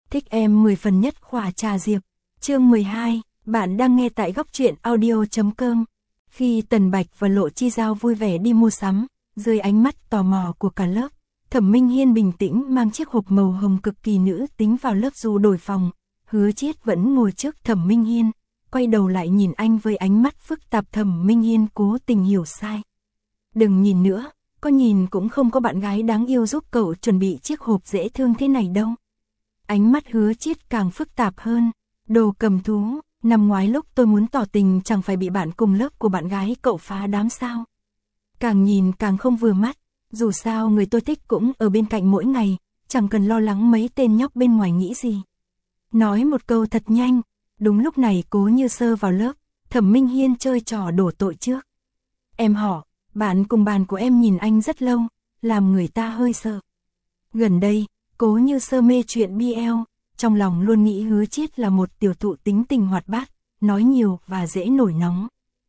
Thích em 10 phần nhất khỏa trà diệp. Chương 12, bạn đang nghe tại góc truyện audio.com. Khi Tần Bạch và Lộ Chi Giao vui vẻ đi mua sắm, dưới ánh mắt tò mò của cả lớp, Thẩm Minh Hiên bình tĩnh mang chiếc hộp màu hồng cực kỳ nữ tính vào lớp dù đổi phòng. Hứa Chiết vẫn ngồi trước Thẩm Minh Hiên, quay đầu lại nhìn anh với ánh mắt phức tạp. Thẩm Minh Hiên cố tình hiểu sai. Đừng nhìn nữa, có nhìn cũng không có bạn gái đáng yêu giúp cậu chuẩn bị chiếc hộp dễ thương thế này đâu. Ánh mắt Hứa Chiết càng phức tạp hơn. Đồ cầm thú, năm ngoái lúc tôi muốn tỏ tình chẳng phải bị bạn cùng lớp của bạn gái cậu phá đám sao. Càng nhìn càng không vừa mắt, dù sao người tôi thích cũng ở bên cạnh mỗi ngày, chẳng cần lo lắng mấy tên nhóc bên ngoài nghĩ gì. Nói một câu thật nhanh, đúng lúc này Cố Như Sơ vào lớp, Thẩm Minh Hiên chơi trò đổ tội trước. Em họ, bạn cùng bàn của em nhìn anh rất lâu, làm người ta hơi sợ. Gần đây, Cố Như Sơ mê chuyện BL, trong lòng luôn nghĩ Hứa Chiết là một tiểu thụ tính tình hoạt bát, nói nhiều và dễ nổi nóng.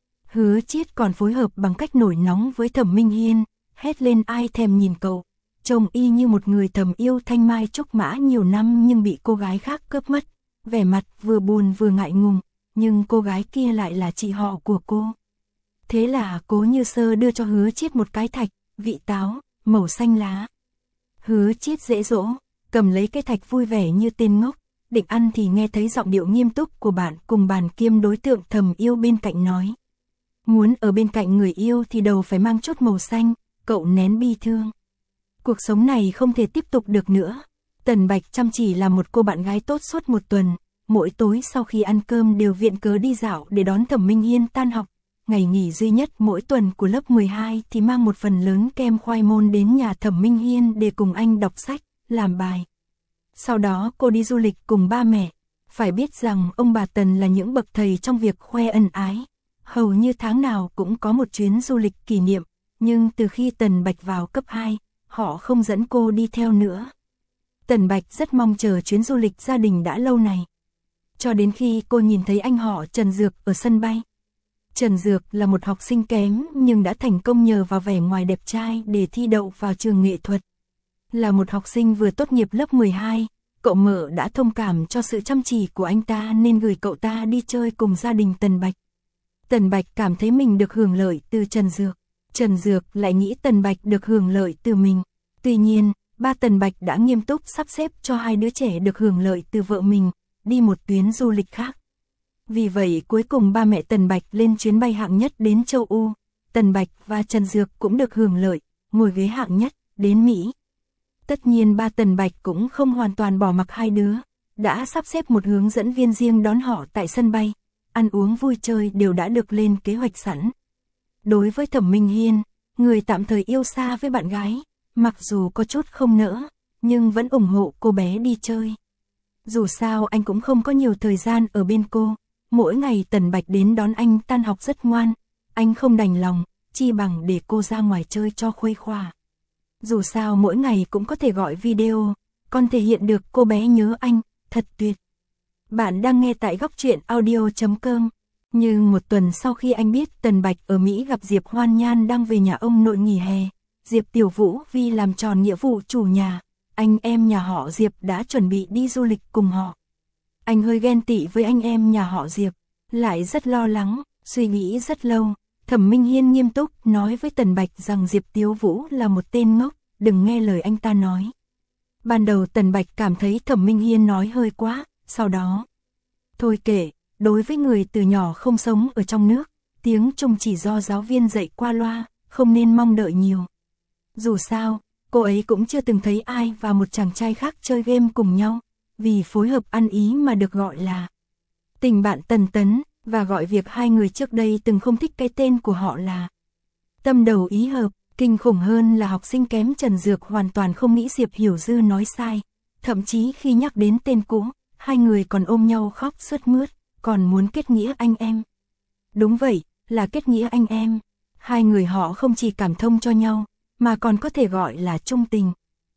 Hứa Chiết còn phối hợp bằng cách nổi nóng với Thẩm Minh Hiên, hét lên ai thèm nhìn cậu, trông y như một người thầm yêu thanh mai trúc mã nhiều năm nhưng bị cô gái khác cướp mất, vẻ mặt vừa buồn vừa ngại ngùng, nhưng cô gái kia lại là chị họ của cô. Thế là Cố Như Sơ đưa cho Hứa Chiết một cái thạch, vị táo, màu xanh lá. Hứa Chiết dễ dỗ, cầm lấy cái thạch vui vẻ như tên ngốc, định ăn thì nghe thấy giọng điệu nghiêm túc của bạn cùng bàn kiêm đối tượng thầm yêu bên cạnh nói. Muốn ở bên cạnh người yêu thì đầu phải mang chút màu xanh, cậu nén bi thương. Cuộc sống này không thể tiếp tục được nữa. Tần Bạch chăm chỉ là một cô bạn gái tốt suốt một tuần, mỗi tối sau khi ăn cơm đều viện cớ đi dạo để đón Thẩm Minh Hiên tan học. Ngày nghỉ duy nhất mỗi tuần của lớp 12 thì mang một phần lớn kem khoai môn đến nhà Thẩm Minh Hiên để cùng anh đọc sách, làm bài. Sau đó cô đi du lịch cùng ba mẹ. Phải biết rằng ông bà Tần là những bậc thầy trong việc khoe ân ái. Hầu như tháng nào cũng có một chuyến du lịch kỷ niệm, nhưng từ khi Tần Bạch vào cấp 2, họ không dẫn cô đi theo nữa. Tần Bạch rất mong chờ chuyến du lịch gia đình đã lâu này. Cho đến khi cô nhìn thấy anh họ Trần Dược ở sân bay. Trần Dược là một học sinh kém nhưng đã thành công nhờ vào vẻ ngoài đẹp trai để thi đậu vào trường nghệ thuật. Là một học sinh vừa tốt nghiệp lớp 12, cậu mợ đã thông cảm cho sự chăm chỉ của anh ta nên gửi cậu ta đi chơi cùng gia đình Tần Bạch. Tần Bạch cảm thấy mình được hưởng lợi từ Trần Dược. Trần Dược lại nghĩ Tần Bạch được hưởng lợi từ mình. Tuy nhiên, ba Tần Bạch đã nghiêm túc sắp xếp cho hai đứa trẻ được hưởng lợi từ vợ mình, đi một tuyến du lịch khác. Vì vậy cuối cùng ba mẹ Tần Bạch lên chuyến bay hạng nhất đến châu Âu. Tần Bạch và Trần Dược cũng được hưởng lợi, ngồi ghế hạng nhất, đến Mỹ. Tất nhiên ba Tần Bạch cũng không hoàn toàn bỏ mặc hai đứa, đã sắp xếp một hướng dẫn viên riêng đón họ tại sân bay. Ăn uống vui chơi đều đã được lên kế hoạch sẵn. Đối với Thẩm Minh Hiên, người tạm thời yêu xa với bạn gái, mặc dù có chút không nỡ, nhưng vẫn ủng hộ cô bé đi chơi. Dù sao anh cũng không có nhiều thời gian ở bên cô, mỗi ngày Tần Bạch đến đón anh tan học rất ngoan, anh không đành lòng, chi bằng để cô ra ngoài chơi cho khuây khỏa. Dù sao mỗi ngày cũng có thể gọi video, còn thể hiện được cô bé nhớ anh, thật tuyệt. Bạn đang nghe tại góc truyện audio.com. Nhưng một tuần sau khi anh biết Tần Bạch ở Mỹ gặp Diệp Hoan Nhan đang về nhà ông nội nghỉ hè, Diệp Tiểu Vũ vì làm tròn nghĩa vụ chủ nhà, anh em nhà họ Diệp đã chuẩn bị đi du lịch cùng họ. Anh hơi ghen tị với anh em nhà họ Diệp, lại rất lo lắng, suy nghĩ rất lâu. Thẩm Minh Hiên nghiêm túc nói với Tần Bạch rằng Diệp Tiểu Vũ là một tên ngốc, đừng nghe lời anh ta nói. Ban đầu Tần Bạch cảm thấy Thẩm Minh Hiên nói hơi quá, sau đó. Thôi kệ, đối với người từ nhỏ không sống ở trong nước, tiếng Trung chỉ do giáo viên dạy qua loa, không nên mong đợi nhiều. Dù sao, cô ấy cũng chưa từng thấy ai và một chàng trai khác chơi game cùng nhau, vì phối hợp ăn ý mà được gọi là tình bạn Tần Tấn, và gọi việc hai người trước đây từng không thích cái tên của họ là tâm đầu ý hợp. Kinh khủng hơn là học sinh kém Trần Dược hoàn toàn không nghĩ Diệp Hiểu Dư nói sai, thậm chí khi nhắc đến tên cũ, hai người còn ôm nhau khóc sướt mướt, còn muốn kết nghĩa anh em. Đúng vậy, là kết nghĩa anh em. Hai người họ không chỉ cảm thông cho nhau, mà còn có thể gọi là chung tình.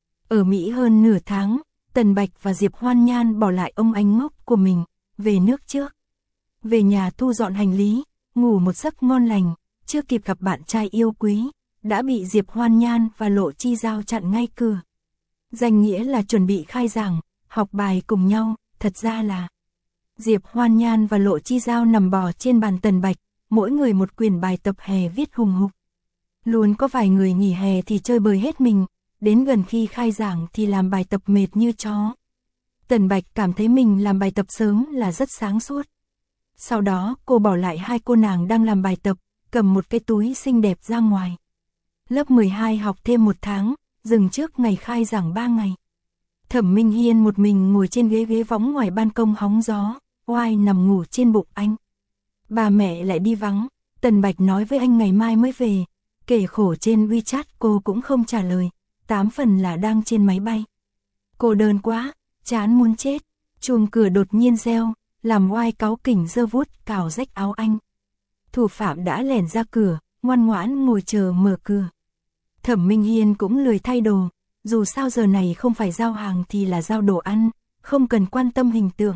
Ở Mỹ hơn nửa tháng, Tần Bạch và Diệp Hoan Nhan bỏ lại ông anh ngốc của mình, về nước trước. Về nhà thu dọn hành lý, ngủ một giấc ngon lành, chưa kịp gặp bạn trai yêu quý, đã bị Diệp Hoan Nhan và Lộ Chi Giao chặn ngay cửa. Danh nghĩa là chuẩn bị khai giảng, học bài cùng nhau, thật ra là Diệp Hoan Nhan và Lộ Chi Giao nằm bò trên bàn Tần Bạch, mỗi người một quyển bài tập hè viết hùng hục. Luôn có vài người nghỉ hè thì chơi bời hết mình, đến gần khi khai giảng thì làm bài tập mệt như chó. Tần Bạch cảm thấy mình làm bài tập sớm là rất sáng suốt. Sau đó cô bỏ lại hai cô nàng đang làm bài tập, cầm một cái túi xinh đẹp ra ngoài. Lớp 12 học thêm 1 tháng, dừng trước ngày khai giảng 3 ngày. Thẩm Minh Hiên một mình ngồi trên ghế võng ngoài ban công hóng gió, oai nằm ngủ trên bụng anh. Bà mẹ lại đi vắng, Tần Bạch nói với anh ngày mai mới về, kể khổ trên WeChat cô cũng không trả lời, 8 phần là đang trên máy bay. Cô đơn quá, chán muốn chết, chuông cửa đột nhiên reo, làm oai cáu kỉnh giơ vuốt cào rách áo anh. Thủ phạm đã lẻn ra cửa, ngoan ngoãn ngồi chờ mở cửa. Thẩm Minh Hiên cũng lười thay đồ, dù sao giờ này không phải giao hàng thì là giao đồ ăn, không cần quan tâm hình tượng.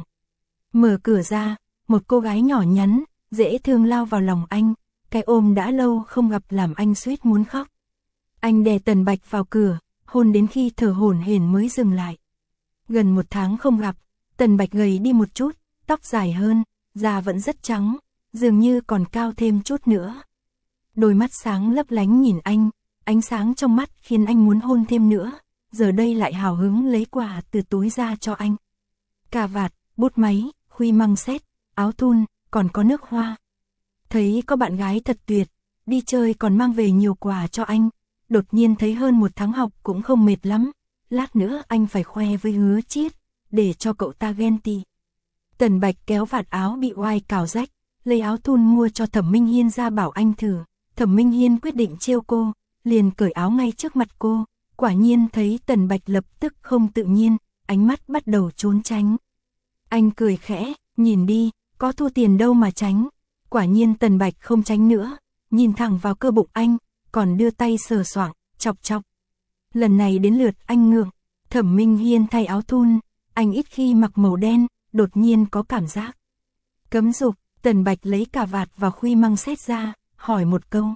Mở cửa ra, một cô gái nhỏ nhắn, dễ thương lao vào lòng anh, cái ôm đã lâu không gặp làm anh suýt muốn khóc. Anh đè Tần Bạch vào cửa, hôn đến khi thở hổn hển mới dừng lại. Gần 1 tháng không gặp, Tần Bạch gầy đi một chút, tóc dài hơn, da vẫn rất trắng, dường như còn cao thêm chút nữa. Đôi mắt sáng lấp lánh nhìn anh, ánh sáng trong mắt khiến anh muốn hôn thêm nữa, giờ đây lại hào hứng lấy quà từ túi ra cho anh. Cà vạt, bút máy, khuy măng xét, áo thun, còn có nước hoa. Thấy có bạn gái thật tuyệt, đi chơi còn mang về nhiều quà cho anh, đột nhiên thấy hơn 1 tháng học cũng không mệt lắm, lát nữa anh phải khoe với Hứa Chiết, để cho cậu ta ghen tị. Tần Bạch kéo vạt áo bị oai cào rách, lấy áo thun mua cho Thẩm Minh Hiên ra bảo anh thử. Thẩm Minh Hiên quyết định trêu cô, liền cởi áo ngay trước mặt cô, quả nhiên thấy Tần Bạch lập tức không tự nhiên, ánh mắt bắt đầu trốn tránh. Anh cười khẽ, nhìn đi, có thua tiền đâu mà tránh. Quả nhiên Tần Bạch không tránh nữa, nhìn thẳng vào cơ bụng anh, còn đưa tay sờ soạng, chọc chọc. Lần này đến lượt anh ngượng, Thẩm Minh Hiên thay áo thun, anh ít khi mặc màu đen, đột nhiên có cảm giác cấm dục. Tần Bạch lấy cà vạt và khuy măng xét ra, hỏi một câu.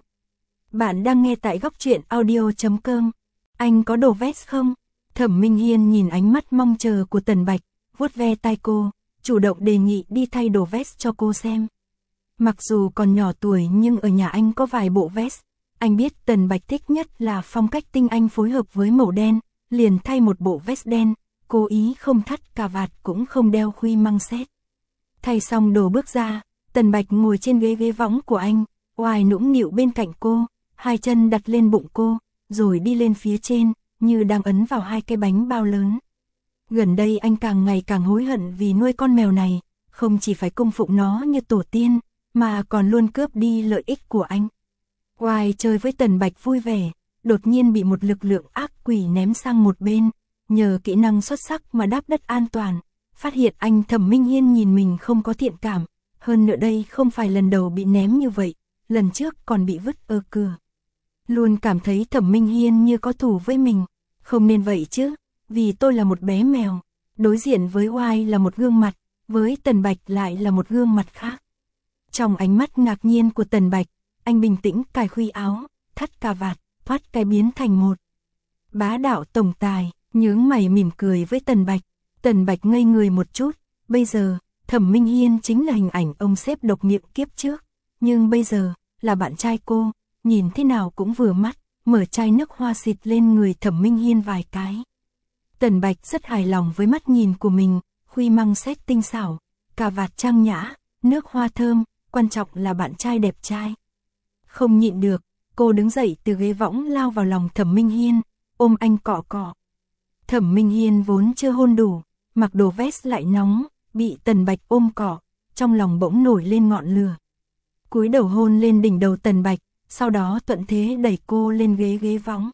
Bạn đang nghe tại góc truyện audio.com. Anh có đồ vest không? Thẩm Minh Hiên nhìn ánh mắt mong chờ của Tần Bạch, vuốt ve tai cô, chủ động đề nghị đi thay đồ vest cho cô xem. Mặc dù còn nhỏ tuổi nhưng ở nhà anh có vài bộ vest. Anh biết Tần Bạch thích nhất là phong cách tinh anh phối hợp với màu đen, liền thay một bộ vest đen, cố ý không thắt cà vạt cũng không đeo khuy măng xét. Thay xong đồ bước ra, Tần Bạch ngồi trên ghế võng của anh, oai nũng nịu bên cạnh cô, hai chân đặt lên bụng cô, rồi đi lên phía trên, như đang ấn vào hai cái bánh bao lớn. Gần đây anh càng ngày càng hối hận vì nuôi con mèo này, không chỉ phải cung phụng nó như tổ tiên, mà còn luôn cướp đi lợi ích của anh. Oai chơi với Tần Bạch vui vẻ, đột nhiên bị một lực lượng ác quỷ ném sang một bên, nhờ kỹ năng xuất sắc mà đáp đất an toàn, phát hiện anh Thẩm Minh Hiên nhìn mình không có thiện cảm, hơn nữa đây không phải lần đầu bị ném như vậy, lần trước còn bị vứt ở cửa. Luôn cảm thấy Thẩm Minh Hiên như có thù với mình, không nên vậy chứ, vì tôi là một bé mèo, đối diện với Oai là một gương mặt, với Tần Bạch lại là một gương mặt khác. Trong ánh mắt ngạc nhiên của Tần Bạch, anh bình tĩnh cài khuy áo, thắt cà vạt, thoát cái biến thành một bá đạo tổng tài, nhướng mày mỉm cười với Tần Bạch. Tần Bạch ngây người một chút, bây giờ, Thẩm Minh Hiên chính là hình ảnh ông sếp độc miệng kiếp trước, nhưng bây giờ, là bạn trai cô, nhìn thế nào cũng vừa mắt, mở chai nước hoa xịt lên người Thẩm Minh Hiên vài cái. Tần Bạch rất hài lòng với mắt nhìn của mình, khuy măng xét tinh xảo, cà vạt trang nhã, nước hoa thơm, quan trọng là bạn trai đẹp trai. Không nhịn được, cô đứng dậy từ ghế võng lao vào lòng Thẩm Minh Hiên, ôm anh cọ cọ. Thẩm Minh Hiên vốn chưa hôn đủ, mặc đồ vest lại nóng, bị Tần Bạch ôm cọ, trong lòng bỗng nổi lên ngọn lửa. Cúi đầu hôn lên đỉnh đầu Tần Bạch, sau đó thuận thế đẩy cô lên ghế võng.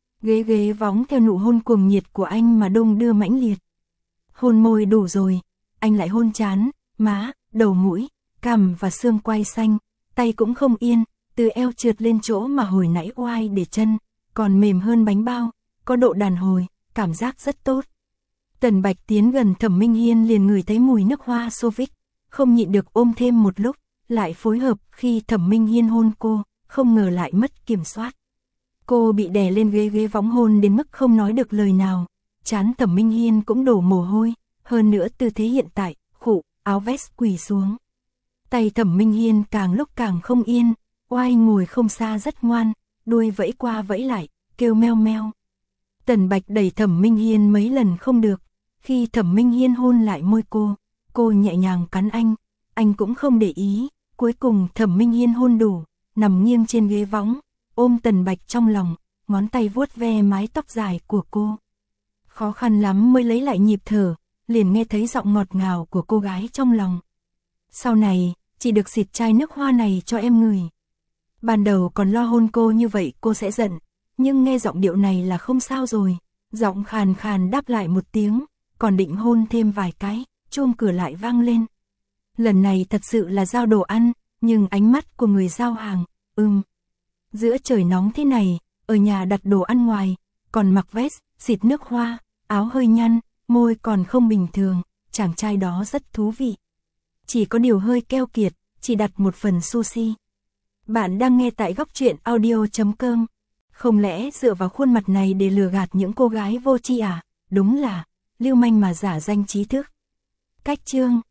Ghế võng theo nụ hôn cuồng nhiệt của anh mà đung đưa mãnh liệt. Hôn môi đủ rồi, anh lại hôn trán, má, đầu mũi, cằm và xương quai xanh, tay cũng không yên, từ eo trượt lên chỗ mà hồi nãy Oai để chân, còn mềm hơn bánh bao, có độ đàn hồi, cảm giác rất tốt. Tần Bạch tiến gần Thẩm Minh Hiên liền ngửi thấy mùi nước hoa Sovic, không nhịn được ôm thêm một lúc, lại phối hợp khi Thẩm Minh Hiên hôn cô, không ngờ lại mất kiểm soát. Cô bị đè lên ghế võng hôn đến mức không nói được lời nào, trán Thẩm Minh Hiên cũng đổ mồ hôi, hơn nữa tư thế hiện tại, khụ, áo vest quỳ xuống. Tay Thẩm Minh Hiên càng lúc càng không yên, oai ngồi không xa rất ngoan, đuôi vẫy qua vẫy lại, kêu meo meo. Tần Bạch đẩy Thẩm Minh Hiên mấy lần không được, khi Thẩm Minh Hiên hôn lại môi cô nhẹ nhàng cắn anh cũng không để ý, cuối cùng Thẩm Minh Hiên hôn đủ, nằm nghiêng trên ghế võng, ôm Tần Bạch trong lòng, ngón tay vuốt ve mái tóc dài của cô. Khó khăn lắm mới lấy lại nhịp thở, liền nghe thấy giọng ngọt ngào của cô gái trong lòng. Sau này, chỉ được xịt chai nước hoa này cho em ngửi. Ban đầu còn lo hôn cô như vậy cô sẽ giận, nhưng nghe giọng điệu này là không sao rồi. Giọng khàn khàn đáp lại một tiếng, còn định hôn thêm vài cái, chuông cửa lại vang lên. Lần này thật sự là giao đồ ăn, nhưng ánh mắt của người giao hàng, giữa trời nóng thế này, ở nhà đặt đồ ăn ngoài, còn mặc vest, xịt nước hoa, áo hơi nhăn, môi còn không bình thường, chàng trai đó rất thú vị. Chỉ có điều hơi keo kiệt, chỉ đặt một phần sushi. Bạn đang nghe tại Góc Truyện Audio.com. Không lẽ dựa vào khuôn mặt này để lừa gạt những cô gái vô tri à? Đúng là lưu manh mà giả danh trí thức. Cách chương